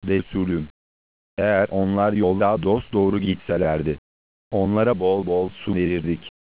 Resulüm. Eğer onlar yolda dosdoğru gitselerdi, onlara bol bol su verirdik.